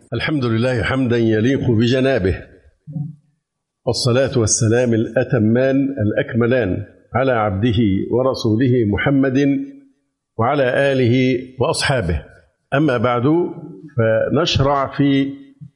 الحمد لله حمدا يليق بجنابه، والصلاة والسلام الأتمان الأكملان على عبده ورسوله محمد وعلى آله وأصحابه. أما بعد، فنشرع في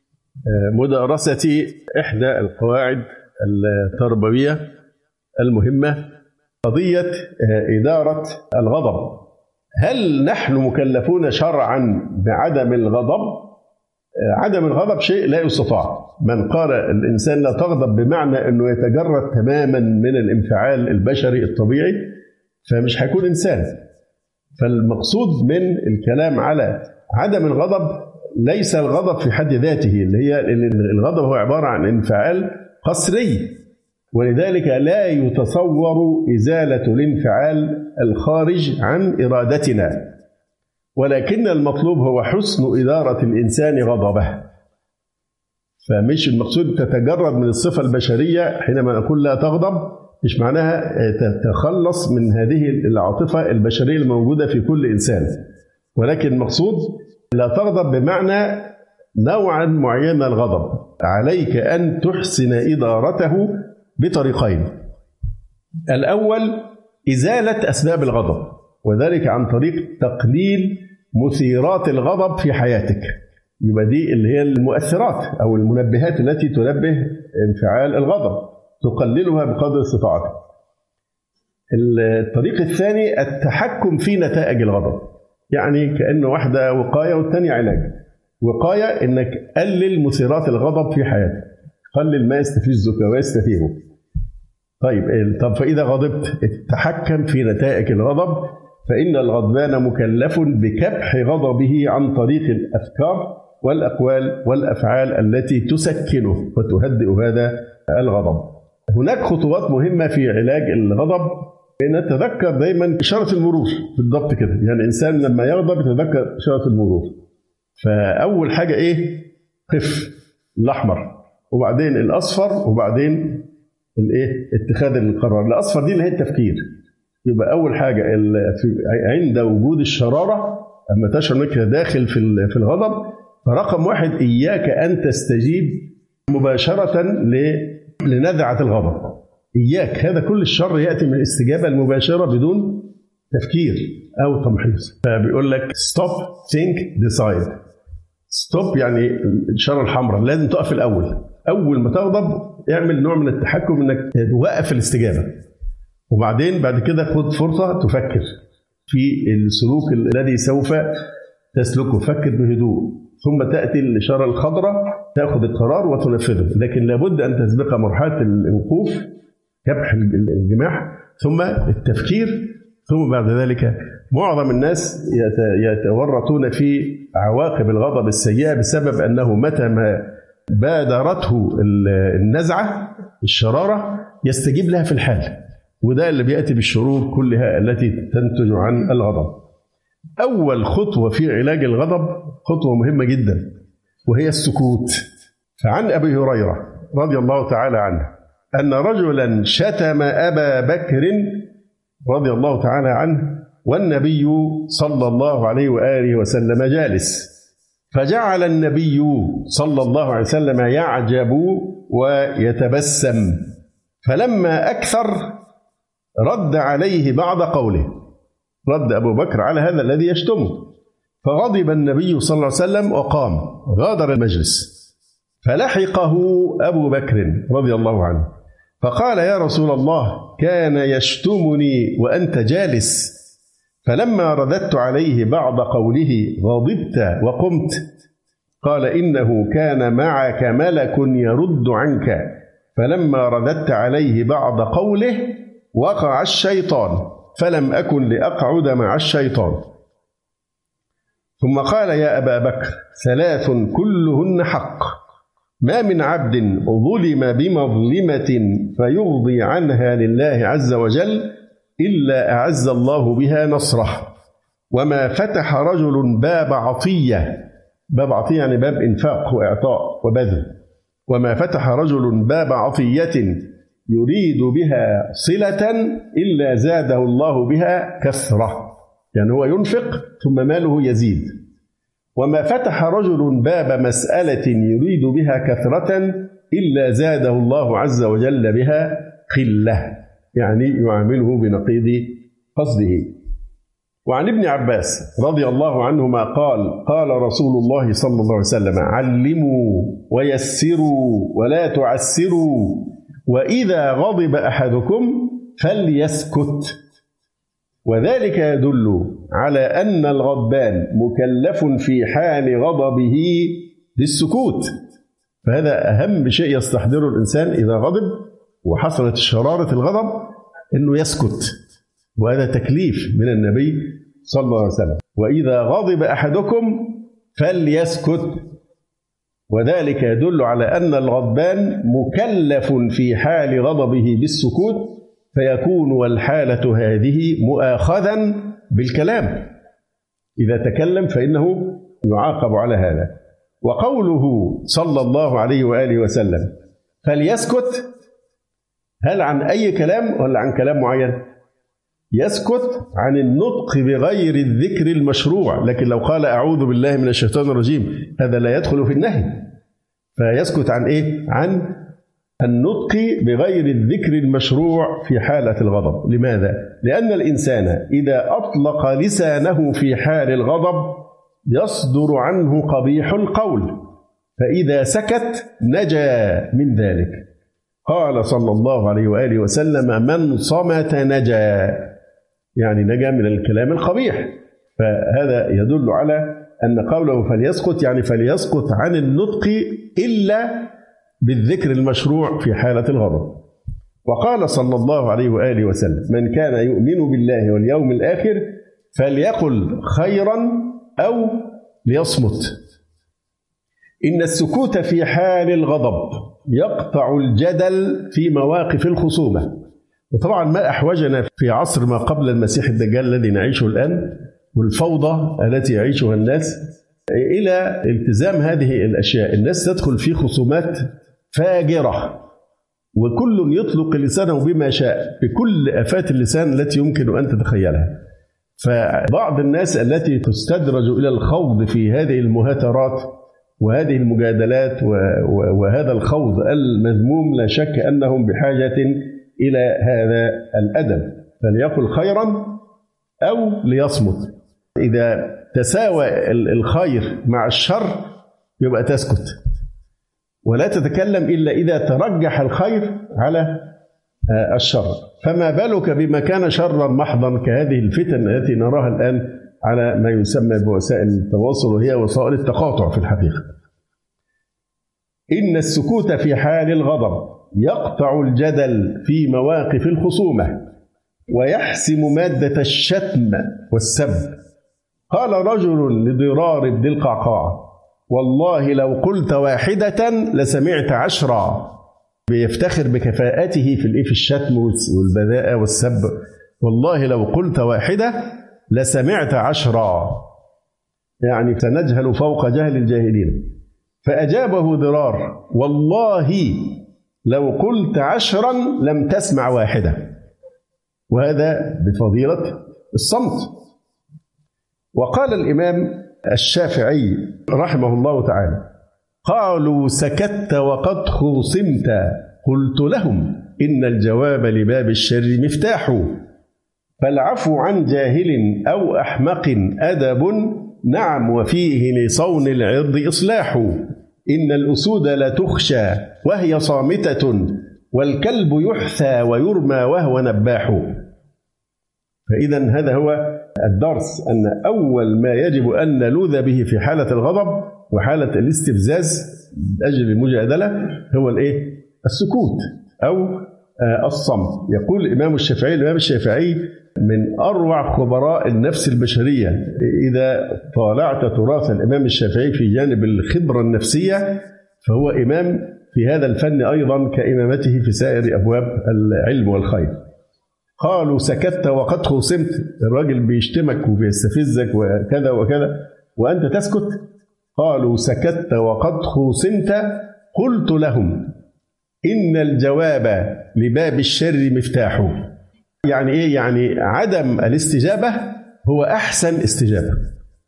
مدارسة إحدى القواعد التربوية المهمة، قضية إدارة الغضب. هل نحن مكلفون شرعا بعدم الغضب؟ عدم الغضب شيء لا يستطاع. من قال الإنسان لا تغضب بمعنى أنه يتجرد تماما من الانفعال البشري الطبيعي، فمش هيكون إنسان. فالمقصود من الكلام على عدم الغضب ليس الغضب في حد ذاته، اللي هي الغضب هو عبارة عن انفعال قسري، ولذلك لا يتصور إزالة الانفعال الخارج عن إرادتنا، ولكن المطلوب هو حسن إدارة الإنسان غضبه. فمش المقصود تتجرد من الصفة البشرية. حينما نقول لا تغضب مش معناها تتخلص من هذه العاطفة البشرية الموجودة في كل إنسان، ولكن المقصود لا تغضب بمعنى نوعا معين من الغضب. عليك أن تحسن إدارته بطريقين. الأول إزالة أسباب الغضب، وذلك عن طريق تقليل مثيرات الغضب في حياتك. يبقى دي اللي هي المؤثرات أو المنبهات التي تنبه انفعال الغضب، تقللها بقدر استطاعتك. الطريق الثاني التحكم في نتائج الغضب، يعني كأنه واحدة وقاية والثانية علاج. وقاية إنك قلل مثيرات الغضب في حياتك، قلل ما يستفزك ويستثيرك. طب فإذا غضبت تحكم في نتائج الغضب، فإن الغضبان مكلف بكبح غضبه عن طريق الأفكار والأقوال والأفعال التي تسكنه وتهدئ هذا الغضب. هناك خطوات مهمة في علاج الغضب. نتذكر دايما إشارة المرور بالضبط كده، يعني الإنسان لما يغضب يتذكر إشارة المرور. فأول حاجة إيه؟ قف، الأحمر، وبعدين الأصفر، وبعدين الايه؟ اتخاذ القرار. الاصفر دي اللي هي التفكير. يبقى اول حاجه عند وجود الشراره، اما تشعر انك داخل في الغضب، فرقم واحد اياك ان تستجيب مباشره لنزعه الغضب. اياك، هذا كل الشر ياتي من الاستجابه المباشره بدون تفكير او تمحيص. فبيقول لك stop think decide. stop يعني الاشاره الحمراء، لازم تقف الاول. اول ما تغضب اعمل نوع من التحكم انك توقف الاستجابه، وبعدين بعد كده خد فرصه تفكر في السلوك الذي سوف تسلكه. فكر بهدوء، ثم تاتي الاشاره الخضراء تاخذ القرار وتنفذه. لكن لابد ان تسبق مرحله الوقوف، كبح الجماح، ثم التفكير، ثم بعد ذلك. معظم الناس يتورطون في عواقب الغضب السيئه بسبب انه متى ما بادرته النزعة الشرارة يستجيب لها في الحال، وده اللي بيأتي بالشرور كلها التي تنتج عن الغضب. أول خطوة في علاج الغضب خطوة مهمة جدا، وهي السكوت. فعن أبي هريرة رضي الله تعالى عنه أن رجلا شتم أبا بكر رضي الله تعالى عنه، والنبي صلى الله عليه وآله وسلم جالس، فجعل النبي صلى الله عليه وسلم يعجب ويتبسم، فلما أكثر رد عليه بعض قوله. رد أبو بكر على هذا الذي يشتمه، فغضب النبي صلى الله عليه وسلم وقام غادر المجلس. فلحقه أبو بكر رضي الله عنه فقال: يا رسول الله، كان يشتمني وأنت جالس، فلما رددت عليه بعض قوله غضبت وقمت. قال: إنه كان معك ملك يرد عنك، فلما رددت عليه بعض قوله وقع الشيطان، فلم أكن لأقعد مع الشيطان. ثم قال: يا أبا بكر، ثلاث كلهن حق، ما من عبد ظلم بمظلمة فيرضي عنها لله عز وجل إلا أعز الله بها نصره، وما فتح رجل باب عطية، باب عطية يعني باب إنفاق وإعطاء وبذل، وما فتح رجل باب عطية يريد بها صلة إلا زاده الله بها كثرة. يعني هو ينفق ثم ماله يزيد، وما فتح رجل باب مسألة يريد بها كثرة إلا زاده الله عز وجل بها خلة، يعني يعامله بنقيض قصده. وعن ابن عباس رضي الله عنهما قال: قال رسول الله صلى الله عليه وسلم: علموا ويسروا ولا تعسروا، وإذا غضب أحدكم فليسكت. وذلك يدل على أن الغضبان مكلف في حال غضبه بالسكوت، فهذا أهم شيء يستحضره الإنسان إذا غضب وحصلت شرارة الغضب، أنه يسكت، وهذا تكليف من النبي صلى الله عليه وسلم. وإذا غضب أحدكم فليسكت، وذلك يدل على أن الغضبان مكلف في حال غضبه بالسكوت، فيكون والحالة هذه مؤاخذا بالكلام، إذا تكلم فإنه يعاقب على هذا. وقوله صلى الله عليه وآله وسلم فليسكت، هل عن أي كلام ولا عن كلام معين؟ يسكت عن النطق بغير الذكر المشروع، لكن لو قال أعوذ بالله من الشيطان الرجيم هذا لا يدخل في النهي. فيسكت عن إيه؟ عن النطق بغير الذكر المشروع في حالة الغضب. لماذا؟ لأن الإنسان إذا أطلق لسانه في حال الغضب يصدر عنه قبيح القول، فإذا سكت نجا من ذلك. قال صلى الله عليه وآله وسلم: من صمت نجا، يعني نجا من الكلام القبيح. فهذا يدل على أن قوله فليسكت يعني فليسكت عن النطق إلا بالذكر المشروع في حالة الغضب. وقال صلى الله عليه وآله وسلم: من كان يؤمن بالله واليوم الآخر فليقل خيرا أو ليصمت. إن السكوت في حال الغضب يقطع الجدل في مواقف الخصومة. وطبعا ما أحوجنا في عصر ما قبل المسيح الدجال الذي نعيشه الآن والفوضى التي يعيشها الناس إلى التزام هذه الأشياء. الناس تدخل في خصومات فاجرة، وكل يطلق لسانه بما شاء بكل آفات اللسان التي يمكن أن تتخيلها. فبعض الناس التي تستدرج إلى الخوض في هذه المهاترات وهذه المجادلات وهذا الخوض المذموم، لا شك أنهم بحاجة إلى هذا الأدب، فليقل خيرا أو ليصمت. إذا تساوى الخير مع الشر يبقى تسكت، ولا تتكلم إلا إذا ترجح الخير على الشر. فما بالك بما كان شرا محضا كهذه الفتن التي نراها الآن على ما يسمى بوسائل التواصل، وهي وسائل التقاطع في الحقيقة. إن السكوت في حال الغضب يقطع الجدل في مواقف الخصومة ويحسم مادة الشتم والسب. قال رجل لضرار بن القعقاع: والله لو قلت واحدة لسمعت عشرا. بيفتخر بكفاءته في الشتم والبذاءة والسب. والله لو قلت واحدة لسمعت عشرا، يعني سنجهل فوق جهل الجاهلين. فأجابه ضرار: والله لو قلت عشرا لم تسمع واحدة. وهذا بفضيلة الصمت. وقال الإمام الشافعي رحمه الله تعالى: قالوا سكت وقد خوصمت، قلت لهم إن الجواب لباب الشر مفتاح، فالعفو عن جاهل أو أحمق أدب، نعم وفيه لصون العرض إصلاح. إن الأسود لا تخشى وهي صامتة، والكلب يحثى ويرمى وهو نباح. فإذا هذا هو الدرس، أن أول ما يجب أن نلوذ به في حالة الغضب وحالة الاستفزاز أجل المجادلة هو السكوت أو الصمت. يقول الإمام الشافعي من أروع خبراء النفس البشرية. إذا طالعت تراث الإمام الشافعي في جانب الخبرة النفسية فهو إمام في هذا الفن أيضا كإمامته في سائر أبواب العلم والخير. قالوا سكت وقد خوصمت، الراجل بيشتمك وبيستفزك وكذا وكذا وأنت تسكت. قالوا سكت وقد خوصمت، قلت لهم إن الجواب لباب الشر مفتاح. يعني إيه؟ يعني عدم الاستجابة هو أحسن استجابة.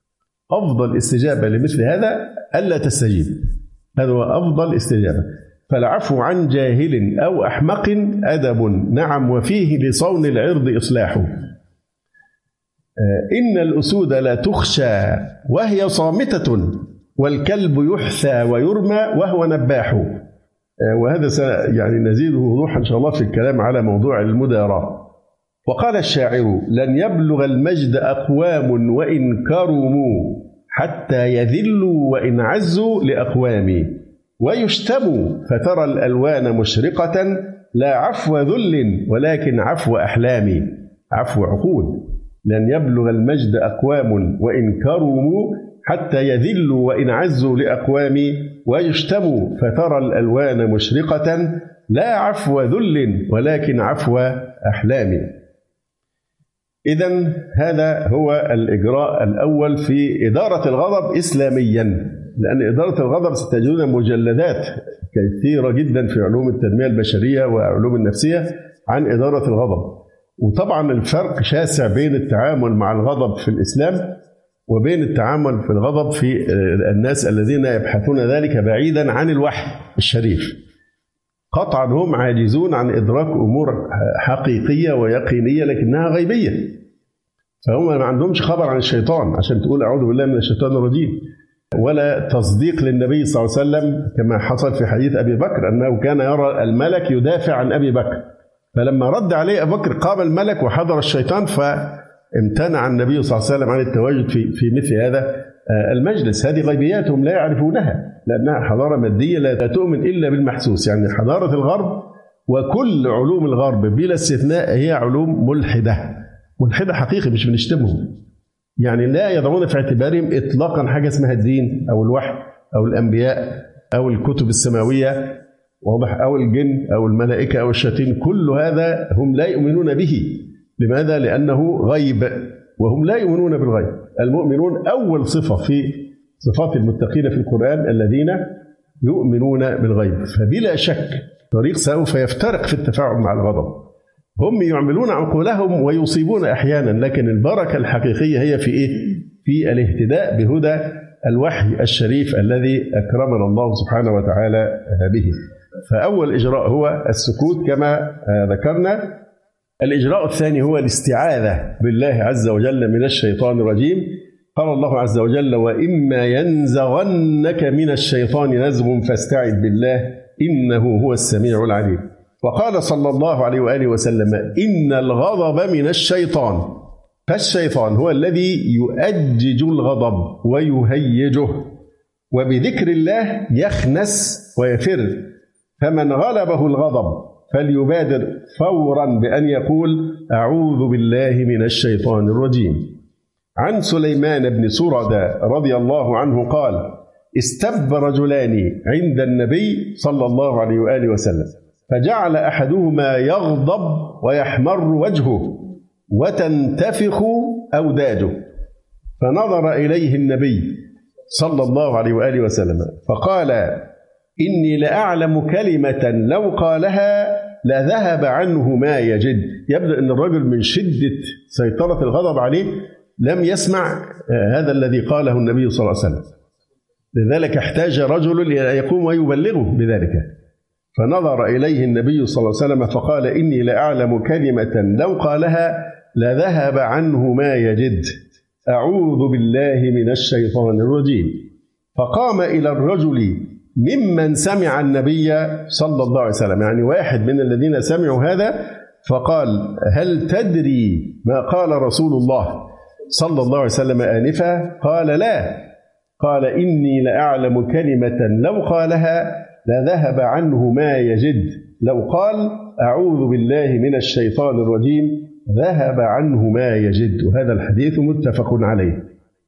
أفضل استجابة لمثل هذا ألا تستجيب، هذا هو أفضل استجابة. فالعفو عن جاهل أو أحمق أدب، نعم وفيه لصون العرض إصلاح. إن الأسود لا تخشى وهي صامتة، والكلب يحثى ويرمى وهو نباح. وهذا يعني نزيده وضوحا إن شاء الله في الكلام على موضوع المداراة. وقال الشاعر: لن يبلغ المجد أقوام وإن كرموا، حتى يذلوا وإن عزوا لأقوام، ويشتموا فترى الألوان مشرقة، لا عفو ذل ولكن عفو أحلام، عفو عقول. لن يبلغ المجد أقوام وإن كرموا، حتى يذلوا وإن عزوا لأقوام، ويشتموا فترى الألوان مشرقة، لا عفو ذل ولكن عفو أحلام. إذن هذا هو الإجراء الأول في إدارة الغضب إسلاميا، لأن إدارة الغضب ستجدون مجلدات كثيرة جدا في علوم التنمية البشرية وعلوم النفسية عن إدارة الغضب. وطبعا الفرق شاسع بين التعامل مع الغضب في الإسلام وبين التعامل في الغضب في الناس الذين يبحثون ذلك بعيدا عن الوحي الشريف. قطعا هم عاجزون عن إدراك أمور حقيقية ويقينية لكنها غيبية، فهم ما عندهمش خبر عن الشيطان عشان تقول أعوذ بالله من الشيطان الرجيم، ولا تصديق للنبي صلى الله عليه وسلم كما حصل في حديث أبي بكر أنه كان يرى الملك يدافع عن أبي بكر، فلما رد عليه أبي بكر قام الملك وحضر الشيطان، فامتنع النبي صلى الله عليه وسلم عن التواجد في مثل هذا المجلس. هذه غيبياتهم لا يعرفونها لأنها حضارة مادية لا تؤمن إلا بالمحسوس. يعني حضارة الغرب وكل علوم الغرب بلا استثناء هي علوم ملحدة حقيقي، مش بنشتمهم. يعني لا يضعون في اعتبارهم إطلاقا حاجة اسمها الدين أو الوحي أو الأنبياء أو الكتب السماوية، واضح، أو الجن أو الملائكة أو الشياطين. كل هذا هم لا يؤمنون به. لماذا؟ لأنه غيب وهم لا يؤمنون بالغيب. المؤمنون أول صفة في صفات المتقين في القرآن الذين يؤمنون بالغيب. فبلا شك طريق سوف يفترق في التفاعل مع الغضب. هم يعملون عقولهم ويصيبون أحيانا، لكن البركة الحقيقية هي في إيه؟ في الاهتداء بهدى الوحي الشريف الذي أكرمنا الله سبحانه وتعالى به. فأول إجراء هو السكوت كما ذكرنا. الإجراء الثاني هو الاستعاذة بالله عز وجل من الشيطان الرجيم. قال الله عز وجل: وإما ينزغنك من الشيطان نزغ فاستعذ بالله إنه هو السميع العليم. وقال صلى الله عليه وآله وسلم: إن الغضب من الشيطان. فالشيطان هو الذي يؤجج الغضب ويهيجه، وبذكر الله يخنس ويفر. فمن غلبه الغضب فليبادر فورا بأن يقول: أعوذ بالله من الشيطان الرجيم. عن سليمان بن سردة رضي الله عنه قال: استب رجلان عند النبي صلى الله عليه وآله وسلم، فجعل أحدهما يغضب ويحمر وجهه وتنتفخ أوداجه، فنظر إليه النبي صلى الله عليه وآله وسلم فقال: إني لأعلم كلمة لو قالها لذهب عنه ما يجد. يبدأ أن الرجل من شدة سيطرة الغضب عليه لم يسمع هذا الذي قاله النبي صلى الله عليه وسلم، لذلك احتاج رجل إلى أن يقوم ويبلغه بذلك. فنظر إليه النبي صلى الله عليه وسلم فقال: إني لأعلم كلمة لو قالها لذهب عنه ما يجد، أعوذ بالله من الشيطان الرجيم. فقام إلى الرجل ممن سمع النبي صلى الله عليه وسلم، يعني واحد من الذين سمعوا هذا، فقال: هل تدري ما قال رسول الله صلى الله عليه وسلم آنفا؟ قال: لا. قال: إني لأعلم كلمة لو قالها لذهب عنه ما يجد، لو قال أعوذ بالله من الشيطان الرجيم ذهب عنه ما يجد. وهذا الحديث متفق عليه.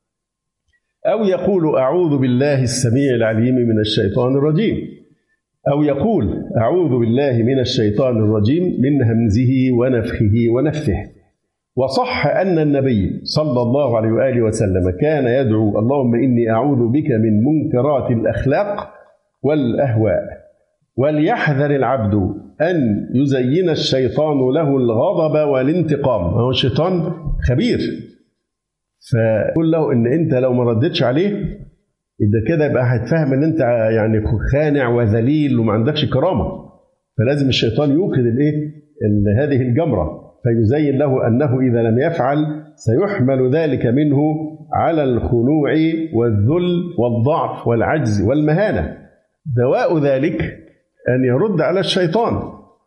أو يقول: أعوذ بالله السميع العليم من الشيطان الرجيم، أو يقول: أعوذ بالله من الشيطان الرجيم من همزه ونفخه ونفثه. وصح أن النبي صلى الله عليه وآله وسلم كان يدعو: اللهم إني أعوذ بك من منكرات الأخلاق والأهواء. وليحذر العبد أن يزين الشيطان له الغضب والانتقام. هو الشيطان خبير، فقول له إن أنت لو ما ردتش عليه إذا كده يبقى هتفهم إن أنت يعني خانع وذليل وما عندكش كرامة. فلازم الشيطان يوقد هذه الجمرة فيزين له أنه إذا لم يفعل سيحمل ذلك منه على الخنوع والذل والضعف والعجز والمهانة. دواء ذلك أن يرد على الشيطان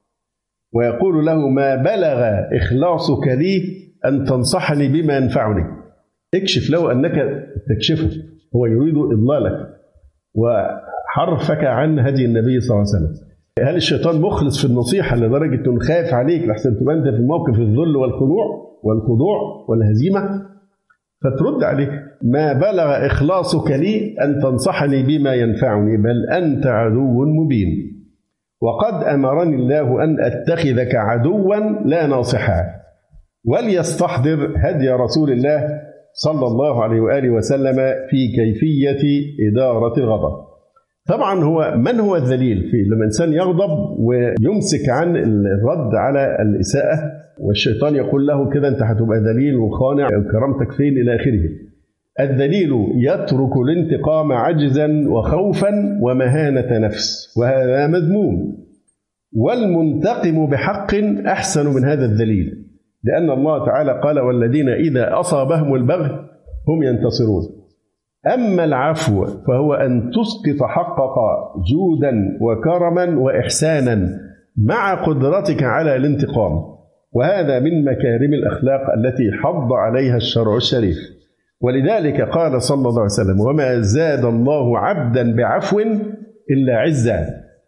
ويقول له ما بلغ إخلاصك لي أن تنصحني بما ينفعني. اكشف له أنك تكشفه، هو يريد إضلالك وحرفك عن هدي النبي صلى الله عليه وسلم. هل الشيطان مخلص في النصيحة لدرجة أنه خايف عليك لحسن تبقى أنت في موقف الذل والخضوع والهزيمة؟ فترد عليه ما بلغ إخلاصك لي أن تنصحني بما ينفعني بل أنت عدو مبين وقد أمرني الله أن أتخذك عدوا لا ناصحا. وليستحضر هدي رسول الله صلى الله عليه وآله وسلم في كيفية إدارة الغضب. طبعا من هو الذليل؟ لما الإنسان يغضب ويمسك عن الرد على الإساءة والشيطان يقول له كده أنت هتبقى ذليل وخانع وكرامتك فين إلى آخره. الذليل يترك الانتقام عجزا وخوفا ومهانة نفس وهذا مذموم. والمنتقم بحق أحسن من هذا الذليل لأن الله تعالى قال والذين إذا أصابهم البغي هم ينتصرون. أما العفو فهو أن تسقط حقك جودا وكرما وإحسانا مع قدرتك على الانتقام، وهذا من مكارم الأخلاق التي حض عليها الشرع الشريف. ولذلك قال صلى الله عليه وسلم وما زاد الله عبدا بعفو إلا عزا.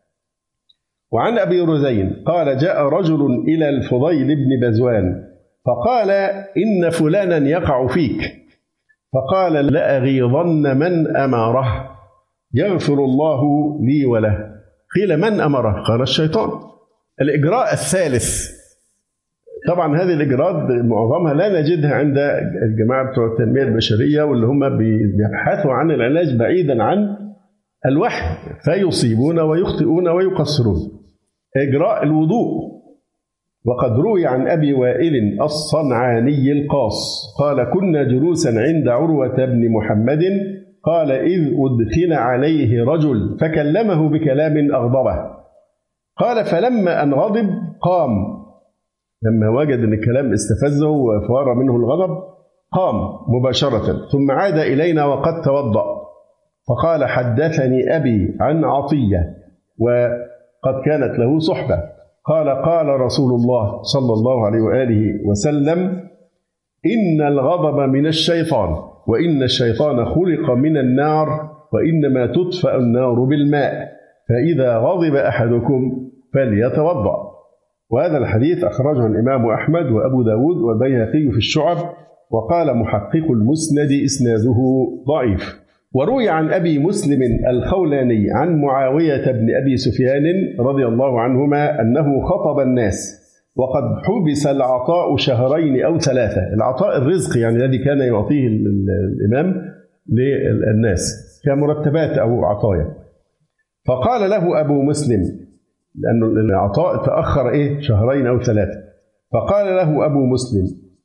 وعن أبي رزين قال جاء رجل إلى الفضيل بن بزوان فقال إن فلانا يقع فيك، فقال لأغيظن من أمره يغفر الله لي وله. قيل من أمره؟ قال الشيطان. الإجراء الثالث، طبعا هذه الإجراءات معظمها لا نجدها عند الجماعة بتوع التنمية البشرية واللي هم بيبحثوا عن العلاج بعيدا عن الوحي فيصيبون ويخطئون ويقصرون. إجراء الوضوء. وقد روي عن أبي وائل الصنعاني القاص قال كنا جلوسا عند عروة بن محمد قال إذ أدخل عليه رجل فكلمه بكلام أغضبه قال فلما أن غضب قام، لما وجد أن الكلام استفزه وفار منه الغضب قام مباشرة ثم عاد إلينا وقد توضأ فقال حدثني أبي عن عطية وقد كانت له صحبة قال قال رسول الله صلى الله عليه وآله وسلم إن الغضب من الشيطان وإن الشيطان خلق من النار وإنما تطفأ النار بالماء فإذا غضب أحدكم فليتوضأ. وهذا الحديث أخرجه الإمام أحمد وأبو داود والبيهقي في الشعب وقال محقق المسند إسناده ضعيف. وروي عن أبي مسلم الخولاني عن معاوية بن أبي سفيان رضي الله عنهما أنه خطب الناس وقد حبس العطاء شهرين أو ثلاثة. العطاء الرزق يعني الذي كان يعطيه الإمام للناس كمرتبات أو عطايا. فقال له أبو مسلم لأن العطاء تأخر شهرين أو ثلاثة، فقال له أبو مسلم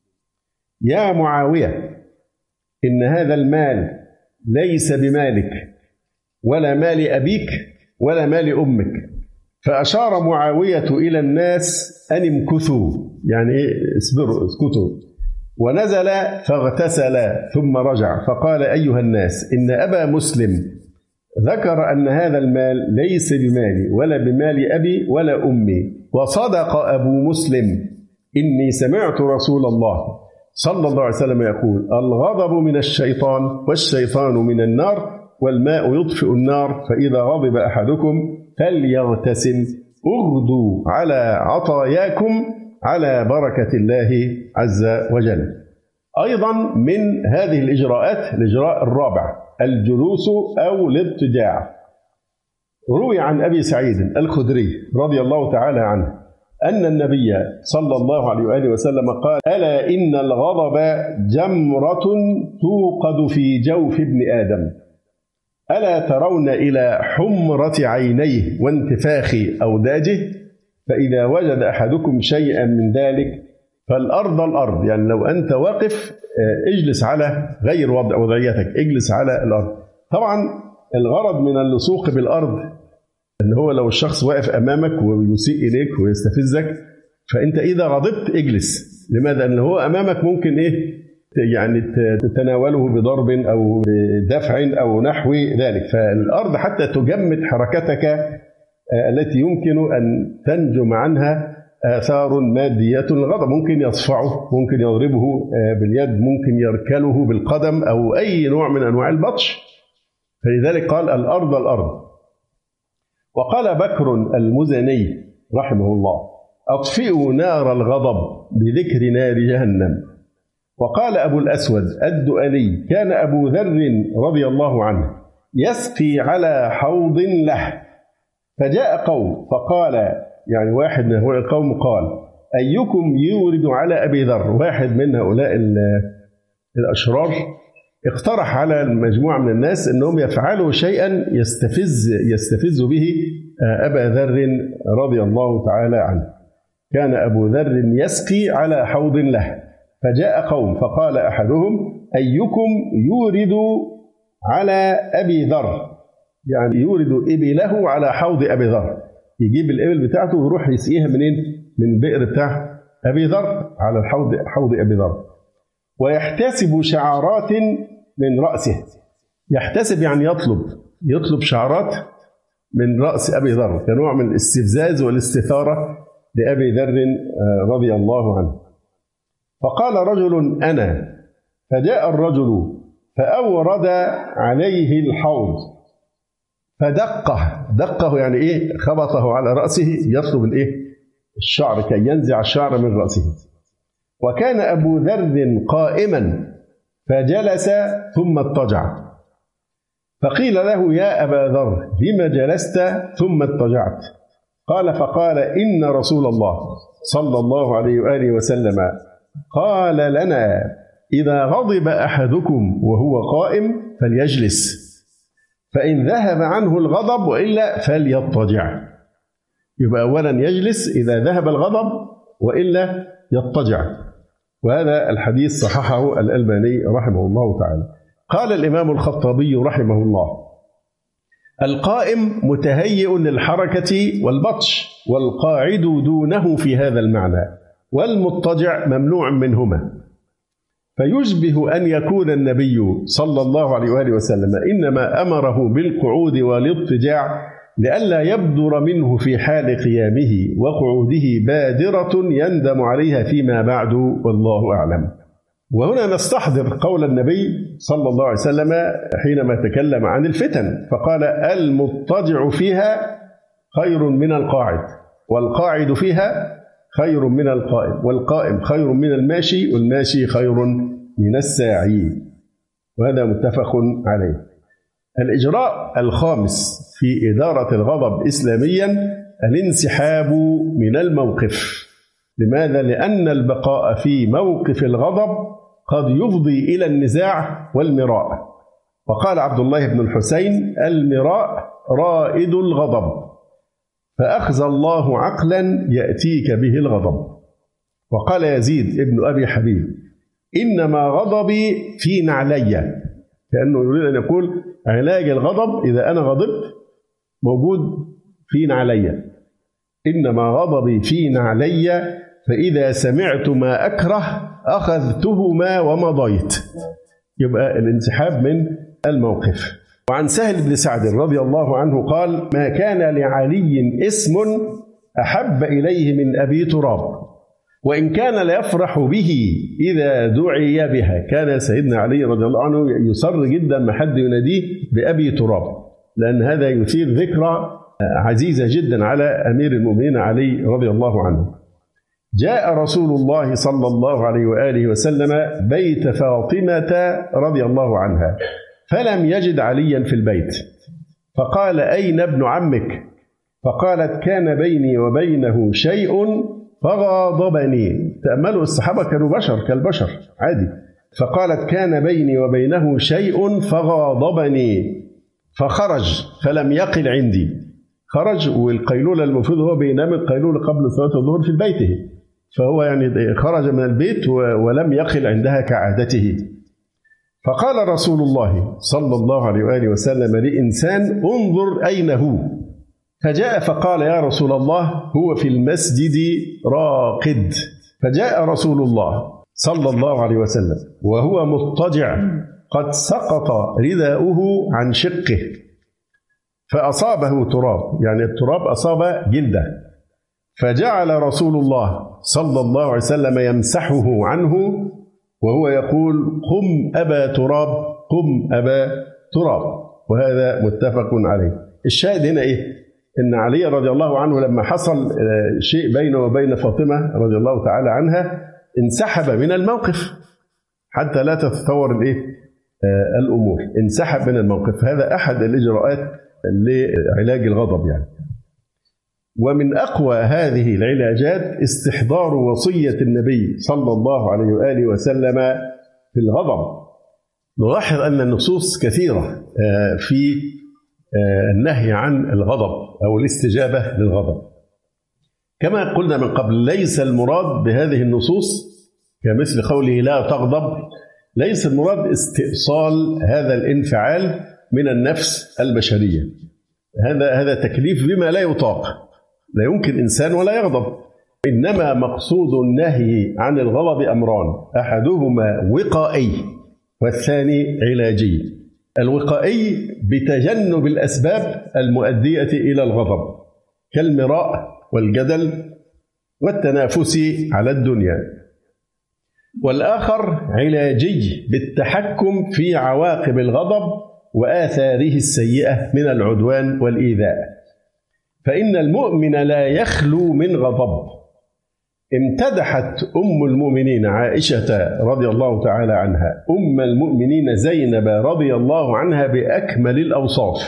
يا معاوية إن هذا المال ليس بمالك ولا مال أبيك ولا مال أمك. فأشار معاوية إلى الناس أن امكثوا يعني اصبروا اسكتوا، ونزل فاغتسل ثم رجع فقال أيها الناس إن أبا مسلم ذكر أن هذا المال ليس بمالي ولا بمال أبي ولا أمي، وصدق أبو مسلم إني سمعت رسول الله صلى الله عليه وسلم يقول الغضب من الشيطان والشيطان من النار والماء يطفئ النار فإذا غضب أحدكم فليغتسل اغدوا على عطاياكم على بركة الله عز وجل. أيضا من هذه الإجراءات الإجراء الرابع الجلوس أو الاضطجاع. روي عن أبي سعيد الخدري رضي الله تعالى عنه أن النبي صلى الله عليه وآله وسلم قال ألا إن الغضب جمرة توقد في جوف ابن آدم ألا ترون إلى حمرة عينيه وانتفاخ أوداجه فإذا وجد أحدكم شيئا من ذلك فالأرض الأرض، يعني لو أنت واقف اجلس على غير وضعيتك، اجلس على الأرض. طبعا الغرض من اللصوق بالأرض ان هو لو الشخص واقف امامك ويسيء اليك ويستفزك، فانت اذا غضبت اجلس. لماذا؟ ان هو امامك ممكن يعني تتناوله بضرب او بدفع او نحو ذلك. فالارض حتى تجمد حركتك التي يمكن ان تنجم عنها آثار مادية للغضب، ممكن يصفعه، ممكن يضربه باليد، ممكن يركله بالقدم أو أي نوع من أنواع البطش. فلذلك قال الأرض الأرض. وقال بكر المزني رحمه الله: أطفئوا نار الغضب بذكر نار جهنم. وقال أبو الأسود الدؤلي: كان أبو ذر رضي الله عنه يسقي على حوض له، فجاء قوم فقال، يعني واحد من هؤلاء القوم قال: أيكم يورد على أبي ذر؟ واحد من هؤلاء الأشرار اقترح على المجموعة من الناس أنهم يفعلوا شيئا يستفز به أبا ذر رضي الله تعالى عنه. كان أبو ذر يسقي على حوض له، فجاء قوم فقال أحدهم: أيكم يورد على أبي ذر؟ يعني يورد إبله على حوض أبي ذر، يجيب الإبل بتاعته ويروح يسقيها منين؟ من البئر بتاع أبي ذر على حوض أبي ذر. ويحتسب شعرات من رأسه. يحتسب يعني يطلب شعرات من رأس أبي ذر كنوع من الاستفزاز والاستثارة لأبي ذر رضي الله عنه. فقال رجل: أنا. فجاء الرجل فأورد عليه الحوض فدقه يعني خبطه على رأسه، يطلب الشعر كي ينزع الشعر من رأسه. وكان أبو ذر قائما فجلس ثم اضطجع، فقيل له: يا أبا ذر لم جلست ثم اضطجعت؟ فقال: إن رسول الله صلى الله عليه وآله وسلم قال لنا: إذا غضب أحدكم وهو قائم فليجلس، فإن ذهب عنه الغضب وإلا فليضطجع. يبقى أولا يجلس إذا ذهب الغضب، وإلا يضطجع. وهذا الحديث صححه الألباني رحمه الله تعالى. قال الإمام الخطابي رحمه الله: القائم متهيئ للحركة والبطش، والقاعد دونه في هذا المعنى، والمضطجع ممنوع منهما. فيشبه أن يكون النبي صلى الله عليه وآله وسلم إنما أمره بالقعود والاضطجاع لئلا يبدر منه في حال قيامه وقعوده بادرة يندم عليها فيما بعد، والله أعلم. وهنا نستحضر قول النبي صلى الله عليه وسلم حينما تكلم عن الفتن، فقال: المضطجع فيها خير من القاعد، والقاعد فيها خير من القائم، والقائم خير من الماشي، والماشي خير من الساعي. وهذا متفق عليه. الإجراء الخامس في إدارة الغضب إسلاميا الانسحاب من الموقف. لماذا؟ لأن البقاء في موقف الغضب قد يفضي إلى النزاع والمراء. وقال عبد الله بن الحسين: المراء رائد الغضب، فأخزى الله عقلا يأتيك به الغضب. وقال يزيد ابن أبي حبيب: إنما غضبي في نعلي، كأنه يريد أن يقول علاج الغضب إذا أنا غضبت موجود في نعلي. إنما غضبي في نعلي، فإذا سمعت ما أكره أخذتهما ومضيت. يبقى الانسحاب من الموقف. وعن سهل بن سعد رضي الله عنه قال: ما كان لعلي اسم أحب إليه من أبي تراب، وإن كان ليفرح به إذا دعي بها. كان سيدنا علي رضي الله عنه يصر جدا ما حد يناديه بأبي تراب، لأن هذا يثير ذكرى عزيزة جدا على أمير المؤمنين علي رضي الله عنه. جاء رسول الله صلى الله عليه وآله وسلم بيت فاطمة رضي الله عنها، فلم يجد عليا في البيت، فقال: أين ابن عمك؟ فقالت: كان بيني وبينه شيء فغاضبني. تأملوا الصحابة كانوا بشر كالبشر عادي. فقالت: كان بيني وبينه شيء فغاضبني، فخرج فلم يقل عندي. خرج، والقيلولة المفروض هو بينام القيلولة قبل صلاة الظهر في بيته، فهو يعني خرج من البيت ولم يقل عندها كعادته. فقال رسول الله صلى الله عليه وآله وسلم لإنسان: انظر أين هو؟ فجاء فقال: يا رسول الله هو في المسجد راقد. فجاء رسول الله صلى الله عليه وسلم وهو مضطجع قد سقط رداؤه عن شقه فأصابه تراب، يعني التراب أصاب جلده، فجعل رسول الله صلى الله عليه وسلم يمسحه عنه وهو يقول: قم أبا تراب، قم أبا تراب. وهذا متفق عليه. الشاهد هنا إيه؟ إن علي رضي الله عنه لما حصل شيء بينه وبين فاطمة رضي الله تعالى عنها انسحب من الموقف حتى لا تتطور الأمور، انسحب من الموقف. هذا أحد الإجراءات لعلاج الغضب يعني. ومن أقوى هذه العلاجات استحضار وصية النبي صلى الله عليه وآله وسلم في الغضب. نلاحظ أن النصوص كثيرة في النهي عن الغضب أو الاستجابة للغضب. كما قلنا من قبل، ليس المراد بهذه النصوص كمثل قوله لا تغضب، ليس المراد استئصال هذا الانفعال من النفس البشرية. هذا تكليف بما لا يطاق، لا يمكن إنسان ولا يغضب. إنما مقصود النهي عن الغضب أمران: أحدهما وقائي والثاني علاجي. الوقائي بتجنب الأسباب المؤدية إلى الغضب كالمراء والجدل والتنافس على الدنيا، والآخر علاجي بالتحكم في عواقب الغضب وآثاره السيئة من العدوان والإيذاء. فإن المؤمن لا يخلو من غضب. امتدحت أم المؤمنين عائشة رضي الله تعالى عنها أم المؤمنين زينب رضي الله عنها بأكمل الأوصاف،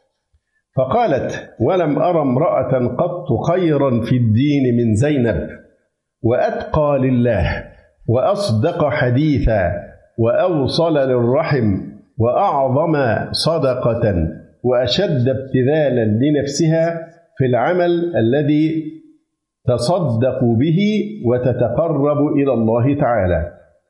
فقالت: ولم أرى امرأة قط خيرا في الدين من زينب، وأتقى لله، وأصدق حديثا، وأوصل للرحم، وأعظم صدقة، وأشد ابتذالا لنفسها في العمل الذي تصدق به وتتقرب إلى الله تعالى.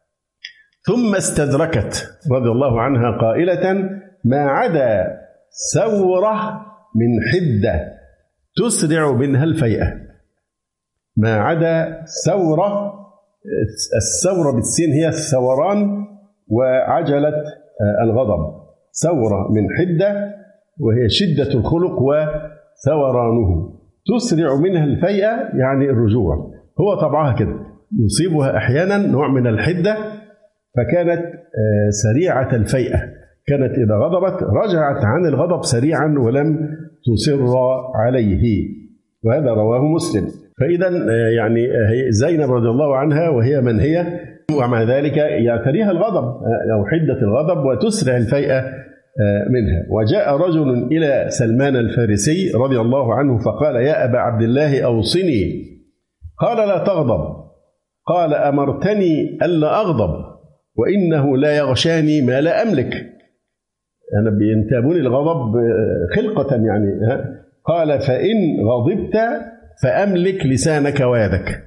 ثم استدركت رضي الله عنها قائلة: ما عدا ثورة من حدة تسرع منها الفيئة. ما عدا ثورة، الثورة بالسين هي الثوران وعجلة الغضب. ثورة من حدة وهي شدة الخلق وثورانه، تسرع منها الفيئة يعني الرجوع. هو طبعها كده، يصيبها أحيانا نوع من الحدة، فكانت سريعة الفيئة، كانت إذا غضبت رجعت عن الغضب سريعا ولم تصر عليه. وهذا رواه مسلم. فإذا يعني زينب رضي الله عنها وهي من هي، ومع ذلك يعتريها الغضب أو حدة الغضب وتسرع الفيئة منها. وجاء رجل إلى سلمان الفارسي رضي الله عنه فقال: يا أبا عبد الله أوصني. قال: لا تغضب. قال: أمرتني ألا أغضب وإنه لا يغشاني ما لا أملك. أنا بينتابني الغضب خلقة يعني. قال: فإن غضبت فأملك لسانك ويدك.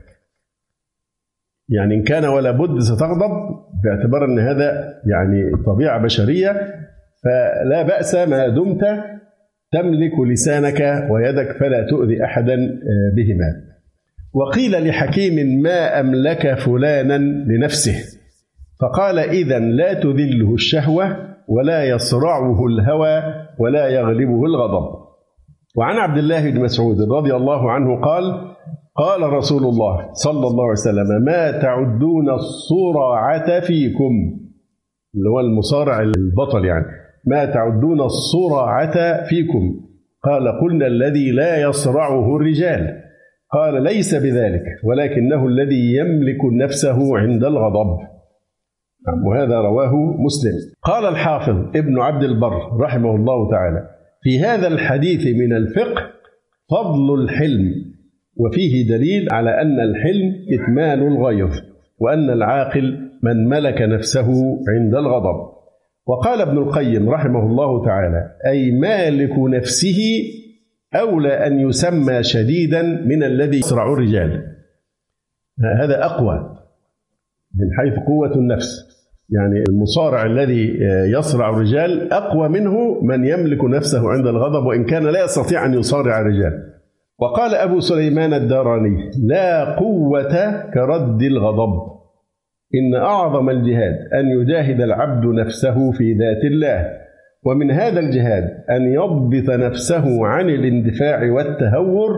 يعني إن كان ولا بد ستغضب باعتبار أن هذا يعني طبيعة بشرية، فلا بأس ما دمت تملك لسانك ويدك فلا تؤذي أحدا بهما. وقيل لحكيم: ما أملك فلانا لنفسه؟ فقال: إذن لا تذله الشهوة ولا يصرعه الهوى ولا يغلبه الغضب. وعن عبد الله بن مسعود رضي الله عنه قال: قال رسول الله صلى الله عليه وسلم: ما تعدون الصرعة فيكم، اللي هو المصارع البطل يعني، ما تعدون الصرعة فيكم؟ قال: قلنا: الذي لا يصرعه الرجال. قال: ليس بذلك، ولكنه الذي يملك نفسه عند الغضب. وهذا رواه مسلم. قال الحافظ ابن عبد البر رحمه الله تعالى: في هذا الحديث من الفقه فضل الحلم، وفيه دليل على أن الحلم كتمان الغيظ، وأن العاقل من ملك نفسه عند الغضب. وقال ابن القيم رحمه الله تعالى: أي مالك نفسه أولى أن يسمى شديدا من الذي يصرع الرجال. هذا أقوى من حيث قوة النفس. يعني المصارع الذي يصرع الرجال أقوى منه من يملك نفسه عند الغضب، وإن كان لا يستطيع أن يصارع الرجال. وقال أبو سليمان الداراني: لا قوة كرد الغضب، إن أعظم الجهاد أن يجاهد العبد نفسه في ذات الله، ومن هذا الجهاد أن يضبط نفسه عن الاندفاع والتهور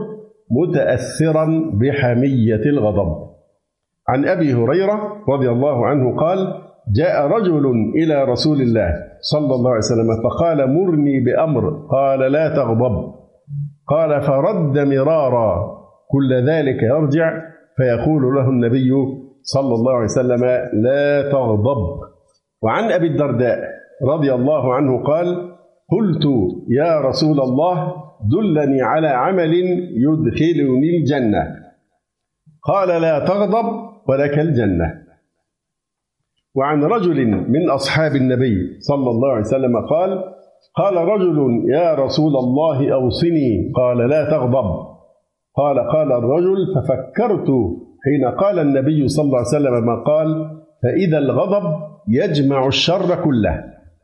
متأثرا بحمية الغضب. عن أبي هريرة رضي الله عنه قال: جاء رجل إلى رسول الله صلى الله عليه وسلم فقال: مرني بأمر. قال: لا تغضب. قال: فرد مرارا، كل ذلك يرجع فيقول له النبي صلى الله عليه وسلم: لا تغضب. وعن أبي الدرداء رضي الله عنه قال: قلت: يا رسول الله دلني على عمل يدخلني الجنة. قال: لا تغضب ولك الجنة. وعن رجل من أصحاب النبي صلى الله عليه وسلم قال: قال رجل: يا رسول الله أوصني. قال: لا تغضب. قال الرجل: ففكرت حين قال النبي صلى الله عليه وسلم ما قال: فإذا الغضب يجمع الشر كله.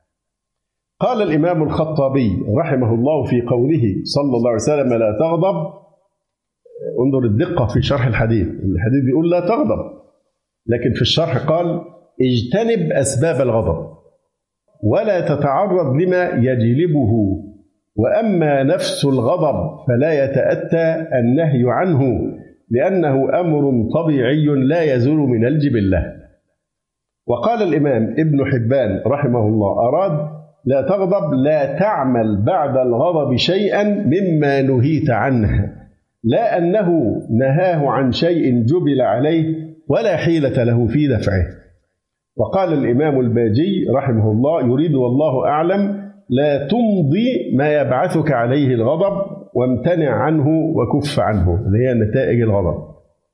قال الإمام الخطابي رحمه الله في قوله صلى الله عليه وسلم: لا تغضب، انظر الدقة في شرح الحديث بيقول لا تغضب، لكن في الشرح قال: اجتنب أسباب الغضب ولا تتعرض لما يجلبه، وأما نفس الغضب فلا يتأتى النهي عنه، لأنه أمر طبيعي لا يزول من الجبلة. وقال الإمام ابن حبان رحمه الله: أراد لا تغضب لا تعمل بعد الغضب شيئا مما نهيت عنه، لا أنه نهاه عن شيء جبل عليه ولا حيلة له في دفعه. وقال الإمام الباجي رحمه الله: يريد والله أعلم لا تمضي ما يبعثك عليه الغضب، وامتنع عنه وكف عنه، اللي هي نتائج الغضب.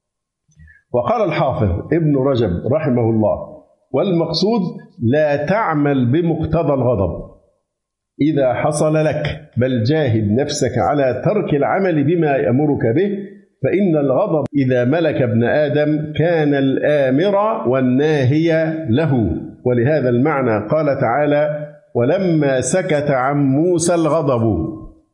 وقال الحافظ ابن رجب رحمه الله: والمقصود لا تعمل بمقتضى الغضب إذا حصل لك، بل جاهد نفسك على ترك العمل بما يأمرك به، فإن الغضب إذا ملك ابن آدم كان الآمر والناهي له. ولهذا المعنى قال تعالى: ولما سكت عن موسى الغضب،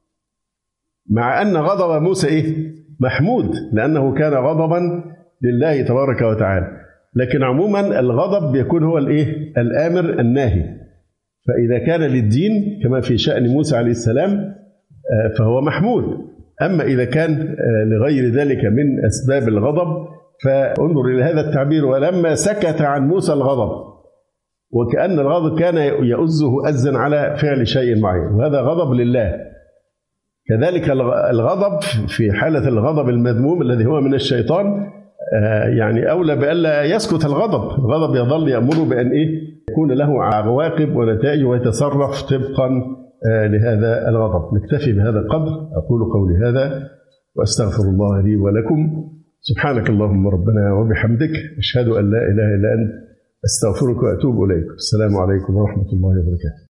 مع أن غضب موسى محمود، لأنه كان غضبا لله تبارك وتعالى، لكن عموما الغضب يكون هو الآمر الناهي. فإذا كان للدين كما في شأن موسى عليه السلام فهو محمود، أما إذا كان لغير ذلك من أسباب الغضب فانظر إلى هذا التعبير: ولما سكت عن موسى الغضب، وكأن الغضب كان يؤزه أزا على فعل شيء معين، وهذا غضب لله. كذلك الغضب في حالة الغضب المذموم الذي هو من الشيطان يعني أولى بألا يسكت الغضب يظل يأمره بأن يكون له عواقب ونتائج ويتصرف طبقا لهذا الغضب. نكتفي بهذا القدر. أقول قولي هذا وأستغفر الله لي ولكم. سبحانك اللهم ربنا وبحمدك، أشهد أن لا إله إلا أنت، أستغفرك وأتوب إليك. السلام عليكم ورحمة الله وبركاته.